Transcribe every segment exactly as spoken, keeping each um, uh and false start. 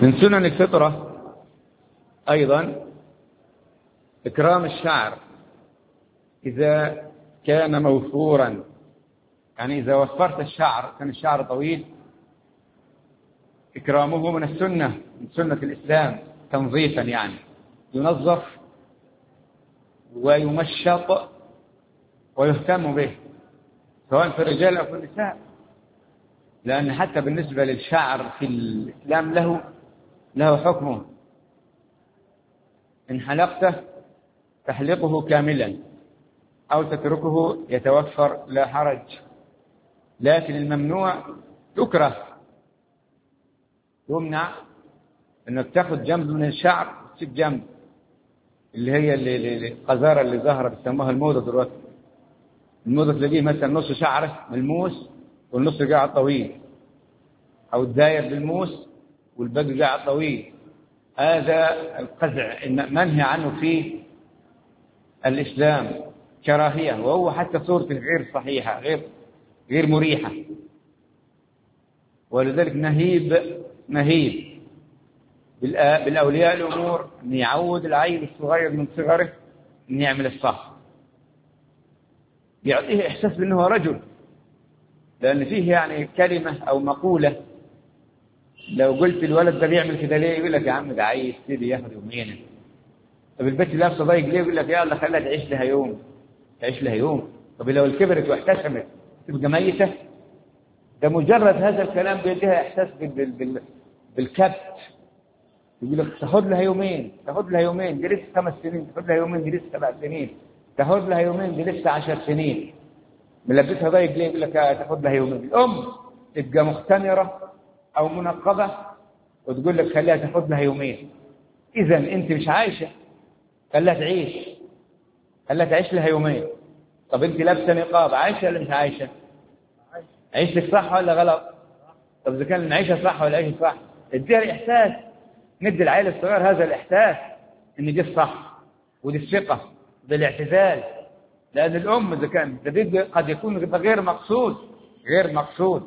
من سنن الفطرة أيضا إكرام الشعر إذا كان موفورا، يعني إذا وفرت الشعر كان الشعر طويل إكرامه من السنة، من سنة الإسلام تنظيفا، يعني ينظف ويمشط ويهتم به سواء في الرجال أو في النساء، لأن حتى بالنسبة للشعر في الإسلام له له حكمه. إن حلقته تحلقه كاملا أو تتركه يتوفر لا حرج، لكن الممنوع يكره، يمنع أنك تأخذ جنب من الشعر وتسيب جنب، اللي هي اللي القذارة اللي ظاهرة بيسموها الموضة دلوقتي. الموضة تلاقيه مثلا نص شعره ملموس والنص قاعد طويل، أو الداير بالموس والباقي قاعد طويل. هذا القزع منهي عنه في الإسلام كراهية، وهو حتى صورته غير صحيحة، غير غير مريحة، ولذلك نهيب نهيب بالأولياء الأمور أن يعود العيل الصغير من صغره أن يعمل الصح، يعطيه إحساس بأنه رجل، لأن فيه يعني كلمة أو مقولة لو قلت الولد ده بيعمل كده ليه يقول لك يا عم ده عايز سيدي ياخد يومين. طب البنت لابسه ضيق ليه يقول لك يلا خليها تعيش لها يوم، تعيش لها يوم. طب لو الكبرت واحتشمت تبقى ميتة؟ ده مجرد هذا الكلام بيديها إحساس بال بال بالكبت. يقول لك تاخد لها يومين، تاخد لها يومين دي لسه خمس سنين، تاخد لها يومين دي لسه سبع سنين، تاخد لها يومين دي لسه عشر سنين. ملبسها ضيق ليه يقول لك تاخد لها يومين. الأم تبقى مختمرة أو منقبة وتقول لك خليها تاخد لها يومين. إذا أنت مش عايشة، خليها تعيش، خليها تعيش لها يومين. طب أنت لابسة نقاب، عايشة ولا مش عايشة؟ عيش لك صح ولا غلط؟ طب إذا كان نعيشها صح ولا عيشها صح؟ اديها الإحساس، ندي العيل الصغير هذا الإحساس إن دي الصح ودي الثقة ودي الاعتزال. لأن الأم إذا كان قد يكون غير مقصود غير مقصود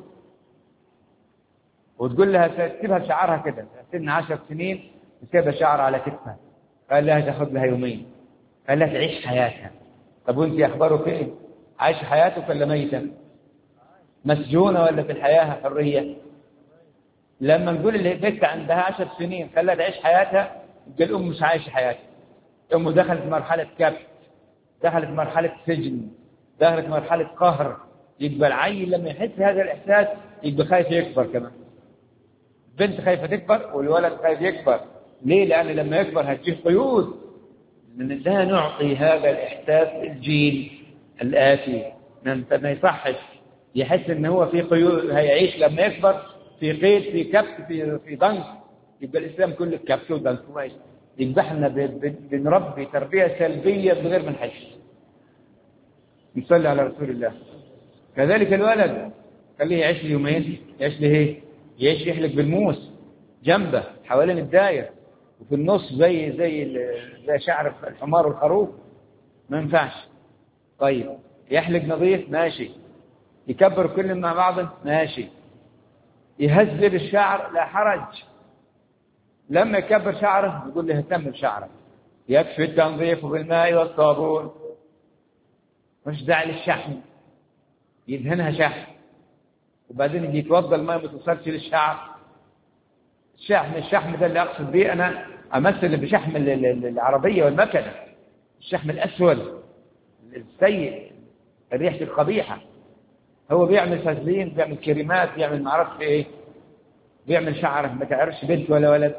وتقول لها تسيبها شعرها كده سن عشر سنين تسيبها شعر على كتفها، قال لها تاخذ لها يومين، قال لها تعيش حياتها. طب وانت اخبارك ايه؟ عايش حياتك ولا ميتة؟ مسجونة ولا في الحياة حرية؟ لما نقول اللي بنت عندها عشر سنين خلها تعيش حياتها، يبقى الأم مش عايشة حياتها. الأم دخلت مرحلة كبت، دخلت مرحلة سجن، دخلت مرحلة قهر. يبقى العيل لما يحس هذا الإحساس يبقى خايف يكبر كمان. بنت خايفة تكبر والولد خايف يكبر. ليه؟ لأن لما يكبر هتجيه قيود. من لا نعطي هذا الإحساس الجيل الآتي، ما يصحش يحس إن هو في قيود، هيعيش لما يكبر في قيد، في كبت، في في ضنك. يبقى الإسلام كله كبت وضنك. يبقى احنا بنربي تربية سلبية من غير ما نحس. نصلي على رسول الله. كذلك الولد خليه يعيش لي يومين، يعيش لي ايه؟ يعيش يحلق بالموس جنبه حوالين الداير، وفي النص زي زي زي شعر الحمار والخروف، ما ينفعش. طيب يحلق نظيف ماشي، يكبر كل مع بعضه ماشي، يهذب الشعر لا حرج. لما يكبر شعره يقول له اهتم بشعرك، يكفي التنظيف بالماء والصابون، مش داعي للشحم، يدهنها شحم وبعدين يجي يتوضا الماء ما توصلش للشعر. الشحم الشحم ده اللي اقصد به انا امثل بشحم العربيه والمكنه، الشحم الاسود السيء الريحه القبيحه. هو بيعمل فازلين، بيعمل كريمات، بيعمل ما اعرفش ايه، بيعمل شعره ما تعرفش بنت ولا ولد،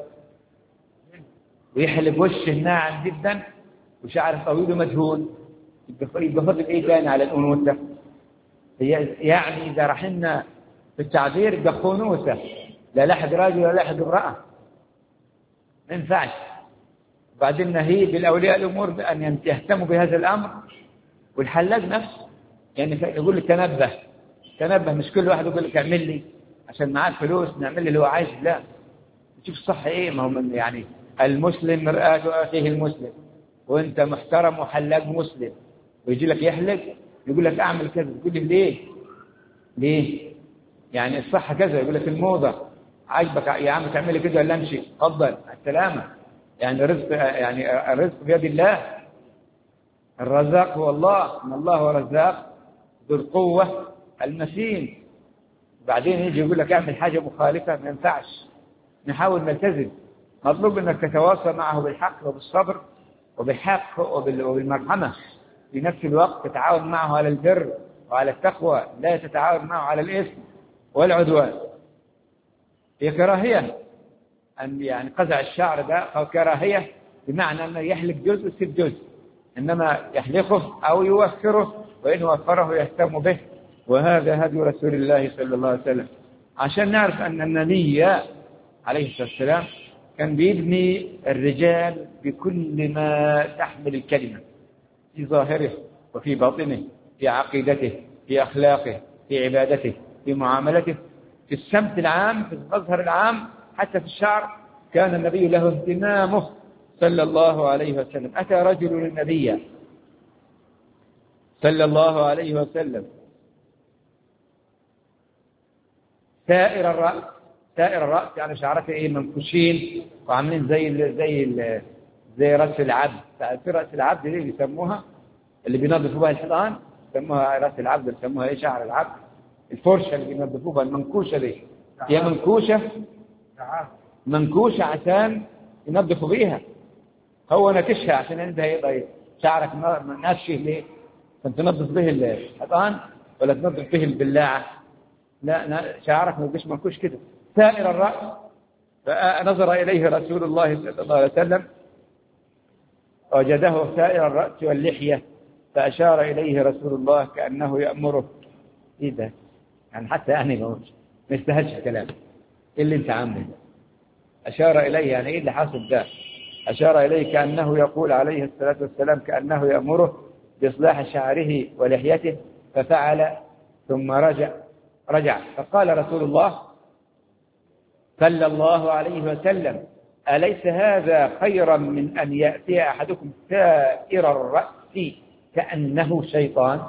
ويحلق وشه ناعم جدا وشعره طويل ومدهون. يبقى فضل ايه تاني على الانوثه؟ يعني اذا رحنا في التعبير يبقى خنوثه، لا لحد راجل ولا لحد امراه، ما ينفعش. وبعدين نهي بالاولياء الامور بان يهتموا بهذا الامر. والحلاق نفسه يعني يقول لك تنبه تنبه، مش كل واحد يقول لك اعمل لي عشان معاك فلوس نعمل لي اللي هو عايز. لا، تشوف الصح ايه. ما هو من يعني المسلم مرآة اخيه المسلم، وانت محترم وحلاق مسلم ويجي لك يحلق يقول لك اعمل كذا، تقول لي ليه؟ ليه؟ يعني الصح كذا، يقول لك الموضة عاجبك يا عم تعملي كده ولا امشي؟ اتفضل السلامة. يعني الرزق يعني الرزق بيد الله، الرزاق هو الله، ان الله هو الرزاق ذو القوة المتين. بعدين يجي يقول لك اعمل حاجة مخالفة، ما ينفعش. نحاول نلتزم. مطلوب انك تتواصل معه بالحق وبالصبر وبالحق وبالمرحمة، في نفس الوقت تتعاون معه على البر وعلى التقوى، لا تتعاون معه على الإثم والعدوان. هي كراهية أن يعني قزع الشعر ده، أو كراهية بمعنى أنه يحلق جزء ويسيب جزء، إنما يحلقه أو يوفره، وإن وفره يهتم به. وهذا هدي رسول الله صلى الله عليه وسلم. عشان نعرف أن النبي عليه الصلاة والسلام كان بيبني الرجال بكل ما تحمل الكلمة، في ظاهره وفي باطنه، في عقيدته، في أخلاقه، في عبادته، في معاملته، في السمت العام، في المظهر العام، حتى في الشعر. كان النبي له اهتمامه صلى الله عليه وسلم. أتى رجل للنبي صلى الله عليه وسلم سائر الرأس، سائر الرأس يعني شعرته ايه منكوشين وعاملين زي زي زي رأس العبد. في رأس العبد اللي بيسموها اللي بينظفوا بها الحيطان يسموها رأس العبد، يسموها ايه شعر العبد. الفرشة اللي بينظفوا بها المنكوشة دي هي منكوشة، منكوشة عشان ينظفوا بيها. هو نكشها عشان عندها يبقى شعرك ناشف ليه؟ عشان تنظف به الحيطان ولا تنظف به البلاعة؟ لا، شعرك ما يبقاش منكوش كده. سائر الرأس. فنظر إليه رسول الله صلى الله عليه وسلم وجده سائر الرأس واللحية، فأشار إليه رسول الله كأنه يأمره. إيه ده؟ يعني حتى يعني ما يستاهلش الكلام. إيه اللي أنت عامله ده؟ أشار إليه يعني إيه اللي حاصل ده؟ أشار إليه كأنه يقول عليه الصلاة والسلام كأنه يأمره بإصلاح شعره ولحيته، ففعل ثم رجع رجع فقال رسول الله صلى الله عليه وسلم: أليس هذا خيرا من أن يأتي أحدكم سائر الرأس كأنه شيطان؟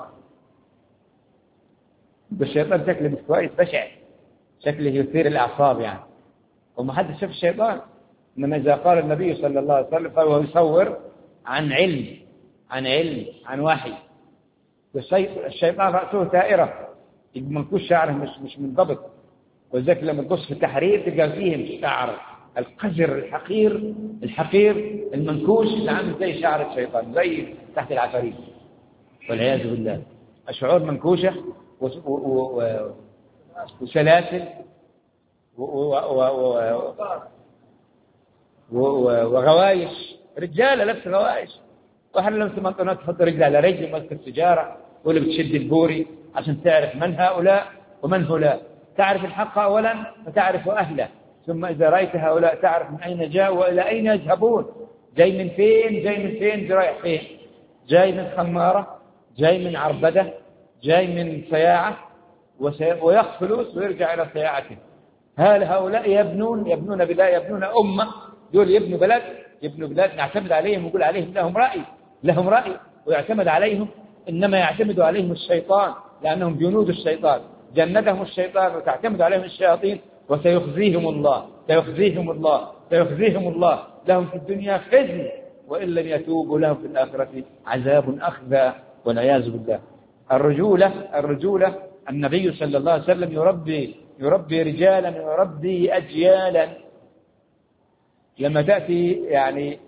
بالشيطان شكله مش كويس، بشع، شكله يثير الأعصاب يعني، وما حد شاف الشيطان. إنما إذا قال النبي صلى الله عليه وسلم فهو يصور عن علم، عن علم عن وحي. الشيطان رأسه ثائرة، منكوش شعره مش مش منضبط، وذلك لما تبص في التحرير تلقى فيه الشعر القذر الحقير الحقير المنكوش اللي عامل زي شعر الشيطان، زي تحت العفاريت والعياذ بالله. الشعور منكوشة وسلاسل وغوايش، رجالة لبس غوايش، واحد لبس منطقة تحط رجل على رجل ماسك السجارة واللي بتشد البوري عشان تعرف من هؤلاء ومن هؤلاء. تعرف الحق أولا فتعرف أهله، ثم إذا رأيت هؤلاء تعرف من أين جاءوا وإلى أين يذهبون. جاي من فين؟ جاي من فين؟ جاي رايح فين؟ جاي من خمارة، جاي من عربدة، جاي من صياعة، ويأخذ فلوس ويرجع إلى صياعته. هل هؤلاء يبنون يبنون بلا يبنون أمة؟ دول يبنوا بلد، يبنوا بلاد نعتمد عليهم ونقول عليهم لهم رأي، لهم رأي ويعتمد عليهم. إنما يعتمد عليهم الشيطان، لأنهم جنود الشيطان، جندهم الشيطان وتعتمد عليهم الشياطين، وسيخزيهم الله سيخزيهم الله سيخزيهم الله لهم في الدنيا خزي، وإن لم يتوبوا لهم في الآخرة عذاب أخزى والعياذ بالله. الرجولة الرجولة النبي صلى الله عليه وسلم يربي يربي رجالا ويربي أجيالا. لما تأتي يعني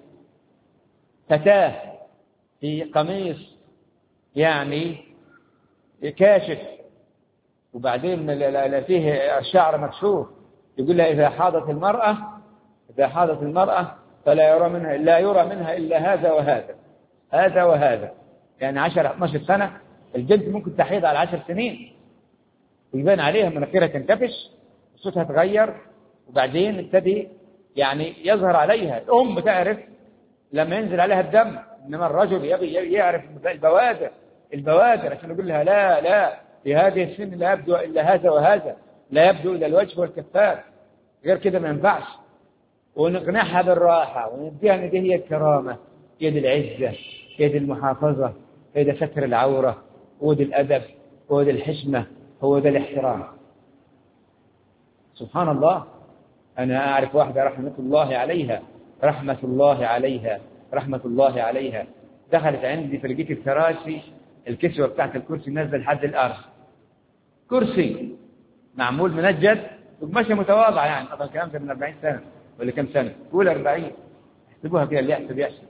فتاة في قميص يعني كاشف وبعدين فيه الشعر مكشوف، يقول لها إذا حاضت المرأة إذا حاضت المرأة فلا يرى منها لا يرى منها إلا هذا وهذا هذا وهذا. يعني عشر اثنا عشر سنة الجلد ممكن تحيض على عشر سنين ويبان عليها مناخيرها تنكفش صوتها تغير، وبعدين ابتدي يعني يظهر عليها. الأم تعرف لما ينزل عليها الدم، إنما الرجل يبي يعرف البوادر البوادر عشان يقول لها لا لا في هذه السن لا يبدو إلا هذا وهذا، لا يبدو إلا الوجه والكفار، غير كده ما ينفعش. ونقنعها بالراحة ونديها ان دي هي الكرامة، هي دي العزة، هي دي المحافظة، هي دي ستر العورة، هو دي الأدب، هو دي الحشمة، هو دي الاحترام. سبحان الله. أنا أعرف واحدة رحمة الله عليها رحمة الله عليها رحمة الله عليها دخلت عندي فلقيت الكراسي الكسوة بتاعت الكرسي نزل لحد الأرض، كرسي معمول منجد وقماشة متواضعة، يعني طبعا الكلام ده من أربعين سنة ولا كم سنة، قول أربعين، احسبوها كده اللي يحسب يحسب،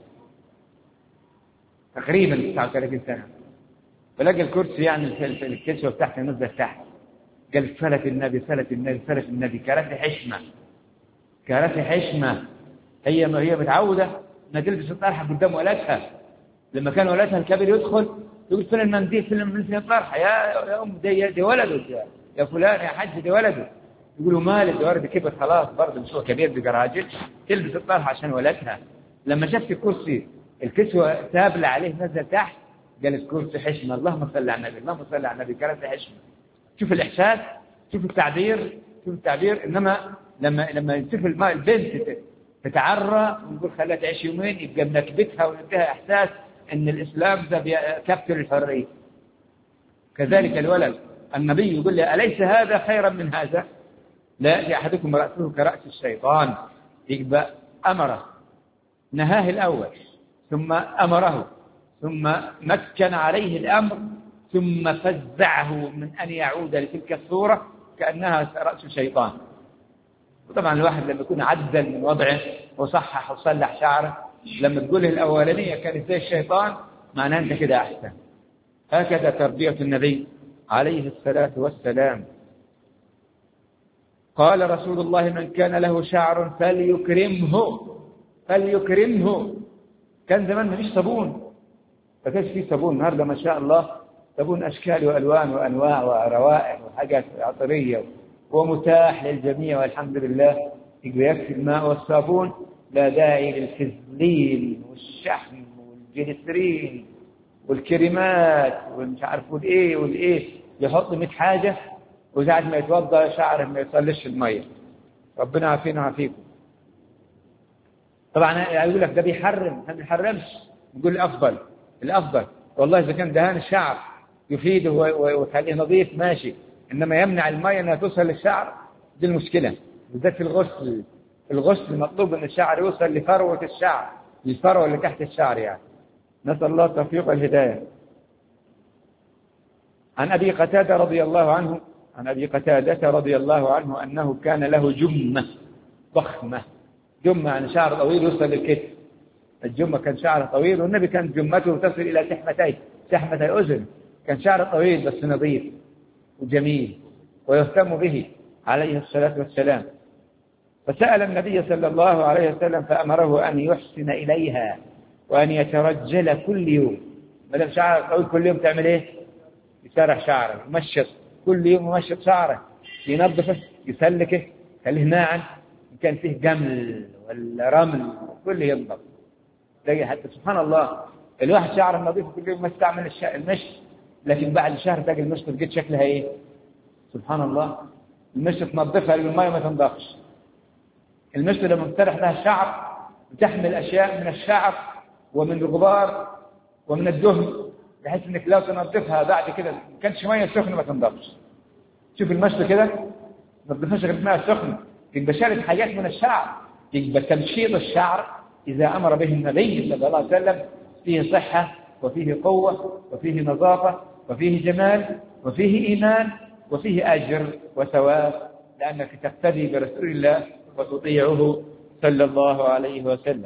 تقريبا تسعة وثلاثين سنة. فلقى الكرسي يعني الكسوة بتاعته نزل تحت، قال فلت النبي فلت النبي فلت النبي، كراسي حشمة كراسي حشمة. هي ما هي متعودة انها تلبس الطرحة قدام ولدها، لما كان ولدها الكبير يدخل يقول فين المنديل فين المنديل الطرحة، يا يا أم دي, دي ولده يا فلان يا حج دي ولده، يقولوا مالك ده ولد كبر خلاص برضه مش هو كبير بجراجل تلبس الطرحة عشان ولدها. لما شفت الكرسي الكسوة تابلة عليه نزل تحت قال الكرسي حشمة، اللهم صل على النبي اللهم صل على النبي، كراسي حشمة. شوف الإحساس، شوف التعبير، شوف التعبير. إنما لما لما تشوف الماء البنت تتعرى ونقول خليها تعيش يومين يبقى منكبتها ويديها إحساس إن الإسلام ده كبتر الحرية. كذلك الولد النبي يقول لي أليس هذا خيرا من هذا؟ لا أحدكم رأسه كرأس الشيطان، يبقى أمره نهاه الأول ثم أمره ثم مكن عليه الأمر ثم فزعه من أن يعود لتلك الصورة كأنها رأس الشيطان. وطبعا الواحد لما يكون عدل من وضعه وصحح وصلح شعره لما تقوله الأولانية كانت زي الشيطان معناه أنت كده أحسن. هكذا تربية النبي عليه الصلاة والسلام. قال رسول الله من كان له شعر فليكرمه فليكرمه. كان زمان ما فيش صابون، ما كانش فيه صابون، النهارده ما شاء الله صابون أشكال وألوان وأنواع وروائح وحاجات عطرية ومتاح للجميع والحمد لله. يكفي الماء والصابون، لا داعي للفزلين والشحم والجليسرين والكريمات والمش عارف والايه والايه، يحط مئة حاجة وساعة ما يتوضا شعره ما يصلش المية. ربنا عافينا وعافيكم. طبعا يقول لك ده بيحرم، ما بيحرمش، نقول الأفضل الأفضل والله إذا كان دهان الشعر يفيده ويخليه نظيف ماشي، إنما يمنع المية أنها توصل للشعر دي المشكلة، بالذات في الغسل. الغسل مطلوب أن الشعر يوصل لفروة الشعر، للفروة اللي تحت الشعر يعني. نسأل الله التوفيق والهداية. عن أبي قتادة رضي الله عنه عن أبي قتادة رضي الله عنه أنه كان له جمة ضخمة. جمة عن شعر طويل يوصل للكتف، الجمة كان شعر طويل والنبي كان جمته تصل إلى سحمتي سحمتي أذن، كان شعر طويل بس نظيف وجميل ويهتم به عليه الصلاة والسلام. فسأل النبي صلى الله عليه وسلم فأمره أن يحسن إليها وأن يترجل كل يوم. ما دام شعر طويل كل يوم تعمل إيه؟ يسرح شعره، يمشط كل يوم، يمشط شعره، ينظفه، يسلكه، يخليه ناعم، إن كان فيه جمل ولا رمل كله ينظف. تلاقي حتى سبحان الله الواحد شعره نظيف كل يوم ما استعمل المشط، لكن بعد شهر تلاقي المشط لقيت شكلها إيه؟ سبحان الله. المشط تنظفها للماء ما تنضخش. المشط لما بتسرح لها الشعر بتحمل أشياء من الشعر ومن الغبار ومن الدهن، بحيث انك لو تنظفها بعد كده ما كانتش ميه سخنه ما تنضفش. شوف المشط كده ما تنضفش غير بماء سخن، يبقى شالت حاجات من الشعر. يبقى تمشيط الشعر اذا امر به النبي صلى الله عليه وسلم فيه صحه وفيه قوه وفيه نظافه وفيه جمال وفيه ايمان وفيه اجر وثواب، لانك تقتدي برسول الله وتطيعه صلى الله عليه وسلم.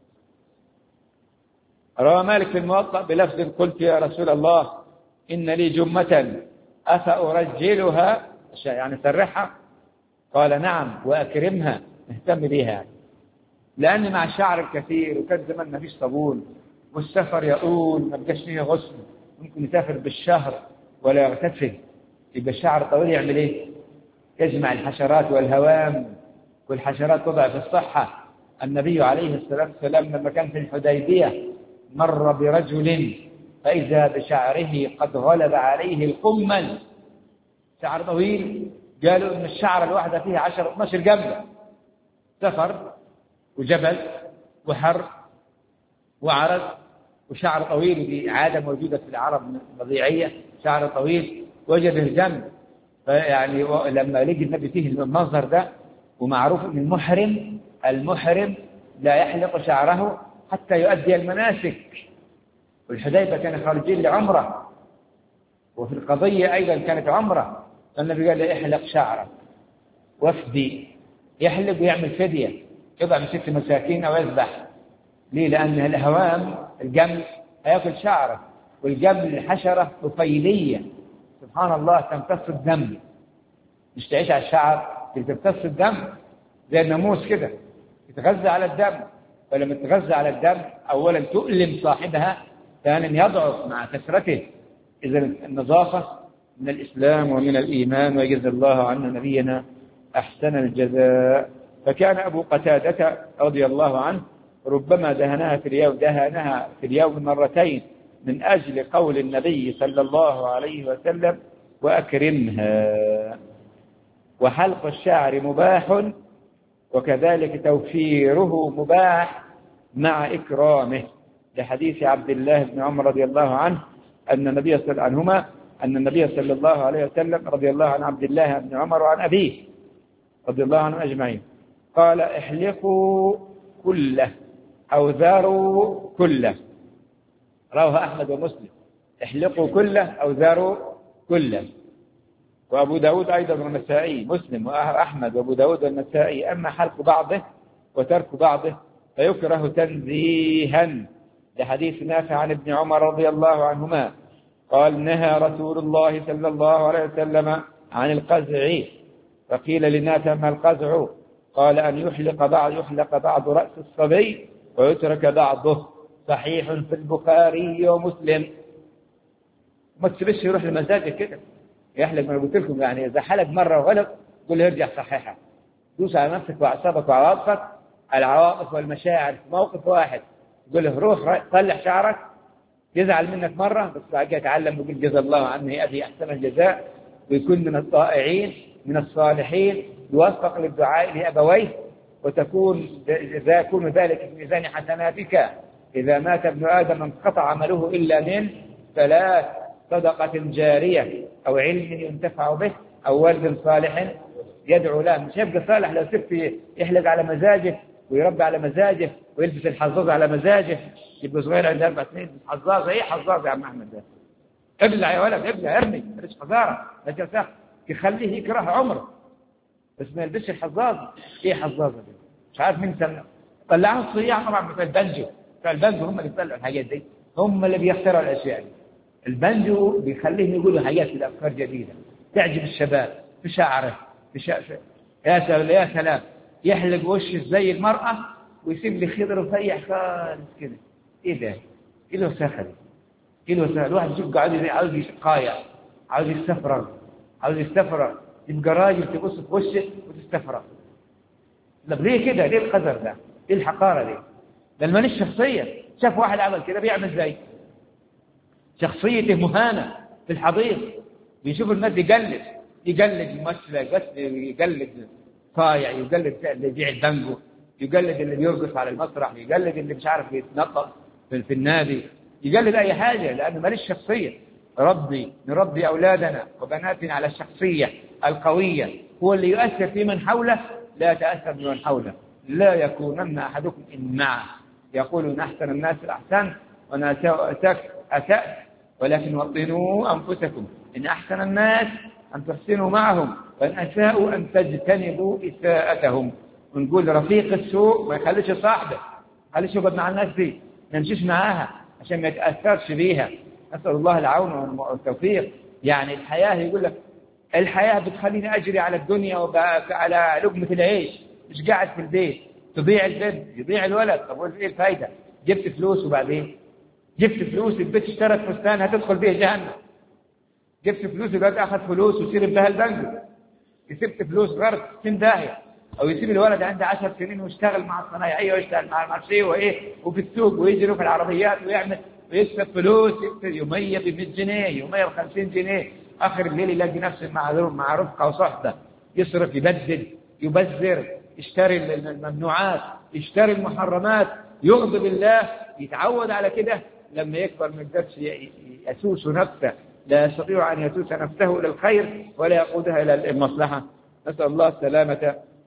روى مالك في الموطأ بلفظ قلت يا رسول الله إن لي جمة أفأرجلها، يعني سرحها؟ قال نعم وأكرمها، اهتم بها، لأن مع الشعر الكثير وكان زمان ما فيش صابون والسفر يقول ما بقاش فيه غسل، ممكن يسافر بالشهر ولا يغتسل، يبقى الشعر طويل يعمل ايه؟ يجمع الحشرات والهوام، والحشرات تضعف الصحة. النبي عليه الصلاة والسلام لما كان في الحديبية مر برجل فإذا بشعره قد غلب عليه القمل، شعر طويل، قالوا إن الشعر الواحدة فيها عشر اثناشر جبل، سفر وجبل وحر وعرض وشعر طويل، ودي عادة موجودة في العرب الطبيعية، شعر طويل وجده جنب. فيعني لما لقي النبي فيه المنظر ده ومعروف أن المحرم المحرم لا يحلق شعره حتى يؤدي المناسك. والحديبة كانوا خارجين لعمرة، وفي القضية أيضا كانت عمرة، فالنبي قال له احلق شعرك. وفدي يحلق ويعمل فدية، يضع من ست مساكين أو يذبح. ليه؟ لأن الهوام الجمل هيأكل شعره، والجمل حشرة طفيلية سبحان الله تمتص الدم، مش تعيش على الشعر، تمتص الدم زي الناموس كده، تتغذى على الدم. فلما تتغذى على الدم أولا تؤلم صاحبها، ثانيا يضعف مع كثرته. إذا النظافة من الإسلام ومن الإيمان، ويجزي الله عنا نبينا أحسن الجزاء. فكان أبو قتادة رضي الله عنه ربما دهنها في اليوم دهنها في اليوم مرتين من أجل قول النبي صلى الله عليه وسلم وأكرمها. وحلق الشعر مباح، وكذلك توفيره مباح مع إكرامه، لحديث عبد الله بن عمر رضي الله عنه أن النبي صلى الله عنهما أن النبي صلى الله عليه وسلم رضي الله عن عبد الله بن عمر وعن أبيه رضي الله عنهم أجمعين قال احلقوا كله أو ذاروا كله، رواه أحمد ومسلم. احلقوا كله أو ذاروا كله. وأبو داود أيضا والنسائي، مسلم وأحمد وأبو داود والنسائي. أما حلق بعضه وترك بعضه فيكره تنزيها، لحديث نافع عن ابن عمر رضي الله عنهما قال نهى رسول الله صلى الله عليه وسلم عن القزع. فقيل لنافع ما القزع؟ قال أن يحلق بعض يحلق بعض رأس الصبي ويترك بعضه. صحيح في البخاري ومسلم. ما تسيبش يروح لمزاجك كده يحلق. ما قلت لكم يعني إذا حلق مرة وغلط قل له ارجع صحيحها. دوس على نفسك وأعصابك وعواطفك، العواطف والمشاعر في موقف واحد. قل له روح طلع شعرك، يزعل منك مرة بس بعد كده يتعلم ويقول جزا الله عني أبي أحسن الجزاء، ويكون من الطائعين من الصالحين، يوفق للدعاء لأبويه، وتكون إذا يكون ذلك في ميزان حسناتك. إذا مات ابن آدم انقطع عمله إلا من ثلاث: صدقة جارية أو علم ينتفع به أو ولد صالح يدعو له. مش يبقى صالح لو سبت يحلق على مزاجه ويربي على مزاجه ويلبس الحظاظ على مزاجه، يبقى صغير عنده أربع سنين حظاظ. إيه حظاظ يا عم أحمد ده؟ ابلع يا ولد ابلع ارمي، ماليش حذارة لا جساخ، يخليه يكره عمره بس ما يلبسش الحظاظ. إيه حظاظة دي؟ مش عارف مين سمع. طلعوا الصياع طبعا بتاع البنجو، بتاع البنجو هم اللي بيطلعوا الحاجات دي، هم اللي بيخترعوا الأشياء دي. البنجو بيخليهم يقولوا حاجات كده، أفكار جديدة تعجب الشباب في شعره في شعره. يا سلام يا سلام، يحلق وشه زي المرأة ويسيب لي خضر رفيع خالص كده. إيه ده؟ إيه له سخن؟ إيه له سخن؟ الواحد يبقى عاوز عاوز يقايع، عاوز يستفرغ، عاوز يستفرغ، يبقى راجل تبص في وشه وتستفرغ. طب ليه كده؟ ليه القدر ده؟ ليه الحقارة دي؟ ده ماليش شخصية. شاف واحد عمل كده بيعمل زي شخصيته مهانة في الحضيض، بيشوف الناس يقلد يقلد الممثل يقلد صايع، يقلد اللي يبيع البنجو، يقلد اللي بيرقص على المسرح، يقلد اللي مش عارف يتنطط في النادي، يقلد أي حاجة لأنه ماليش شخصية. ربي نربي أولادنا وبناتنا على الشخصية القوية. هو اللي يؤثر في من حوله لا يتأثر بمن حوله. لا يكونن أحدكم إن معه يقولون أحسن الناس الأحسن وأنا أسأت أسأت ولكن وطنوا أنفسكم إن أحسن الناس أن تحسنوا معهم وإن أساءوا أن تجتنبوا إساءتهم. ونقول رفيق السوء ما يخليش صاحبه، ما يخليش يقعد مع الناس دي، ما يمشيش معاها عشان ما يتأثرش بيها. أسأل الله العون والتوفيق. يعني الحياة يقول لك الحياة بتخليني أجري على الدنيا وعلى لقمة العيش، مش قاعد في البيت. تضيع البنت يضيع الولد، طب إيه الفايدة؟ جبت فلوس وبعدين جبت فلوس البيت اشترت فستان هتدخل به جهنم. جبت فلوس يبقى أخذ فلوس ويصير بها البنك. كسبت فلوس غرق ستين داهية. أو يسيب الولد عنده عشر سنين ويشتغل مع الصنايعية ويشتغل مع المارشيه وإيه وفي السوق ويجري في العربيات ويعمل ويكسب فلوس، يكسب يومية بمئة جنيه يومية بخمسين جنيه. آخر الليل يلاقي نفسه مع مع رفقة وصحبة، يصرف يبدل يبذر، يشتري الممنوعات، يشتري المحرمات، يغضب الله. يتعود على كده لما يكبر ما يقدرش يسوس نفسه، لا يستطيع أن يسوس نفسه إلى الخير ولا يقودها إلى المصلحة. نسأل الله السلامة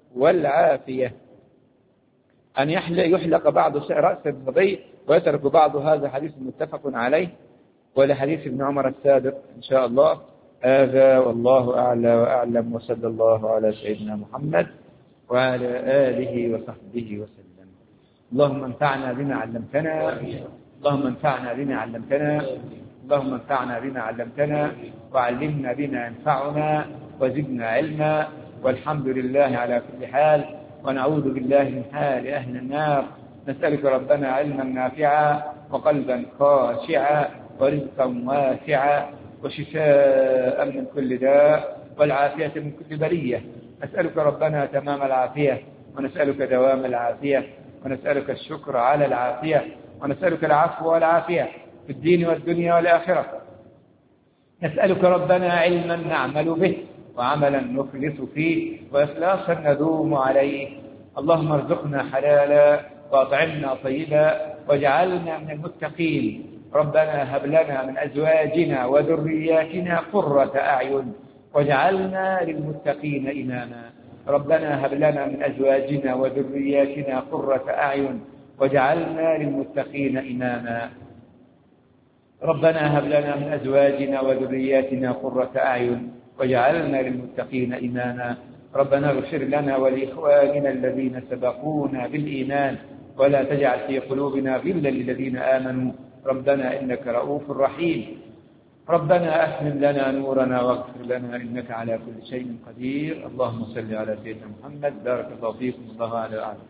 والعافية. أن يحلق بعض رأس الصبي ويترك بعض، هذا حديث متفق عليه، ولحديث ابن عمر السابق إن شاء الله. هذا والله أعلى وأعلم، وصلى الله على سيدنا محمد وعلى آله وصحبه وسلم. اللهم انفعنا بما علمتنا، اللهم انفعنا بما علمتنا، اللهم انفعنا بما علمتنا، وعلمنا بما ينفعنا، وزدنا علما، والحمد لله على كل حال، ونعوذ بالله من حال أهل النار. نسألك ربنا علما نافعا، وقلبا خاشعا، ورزقا واسعا، وشفاء من كل داء، والعافية من كل بلية. نسألك ربنا تمام العافية، ونسألك دوام العافية، ونسألك الشكر على العافية، ونسألك العفو والعافية في الدين والدنيا والآخرة. نسألك ربنا علما نعمل به، وعملا نخلص فيه، وإخلاصا ندوم عليه. اللهم ارزقنا حلالا، وأطعمنا طيبا، واجعلنا من المتقين. ربنا هب لنا من أزواجنا وذرياتنا قرة أعين، واجعلنا للمتقين إماما. ربنا هب لنا من أزواجنا وذرياتنا قرة أعين، واجعلنا للمتقين إماما. ربنا هب لنا من أزواجنا وذرياتنا قرة أعين، واجعلنا للمتقين إماما. ربنا اغفر لنا ولإخواننا الذين سبقونا بالإيمان، ولا تجعل في قلوبنا غلا للذين آمنوا. ربنا إنك رؤوف رحيم. ربنا أتمم لنا نورنا واغفر لنا إنك على كل شيء قدير. اللهم صل على سيدنا محمد. بارك الله فيكم. الله أعلى وأعلم.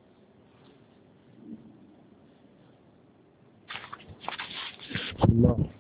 الله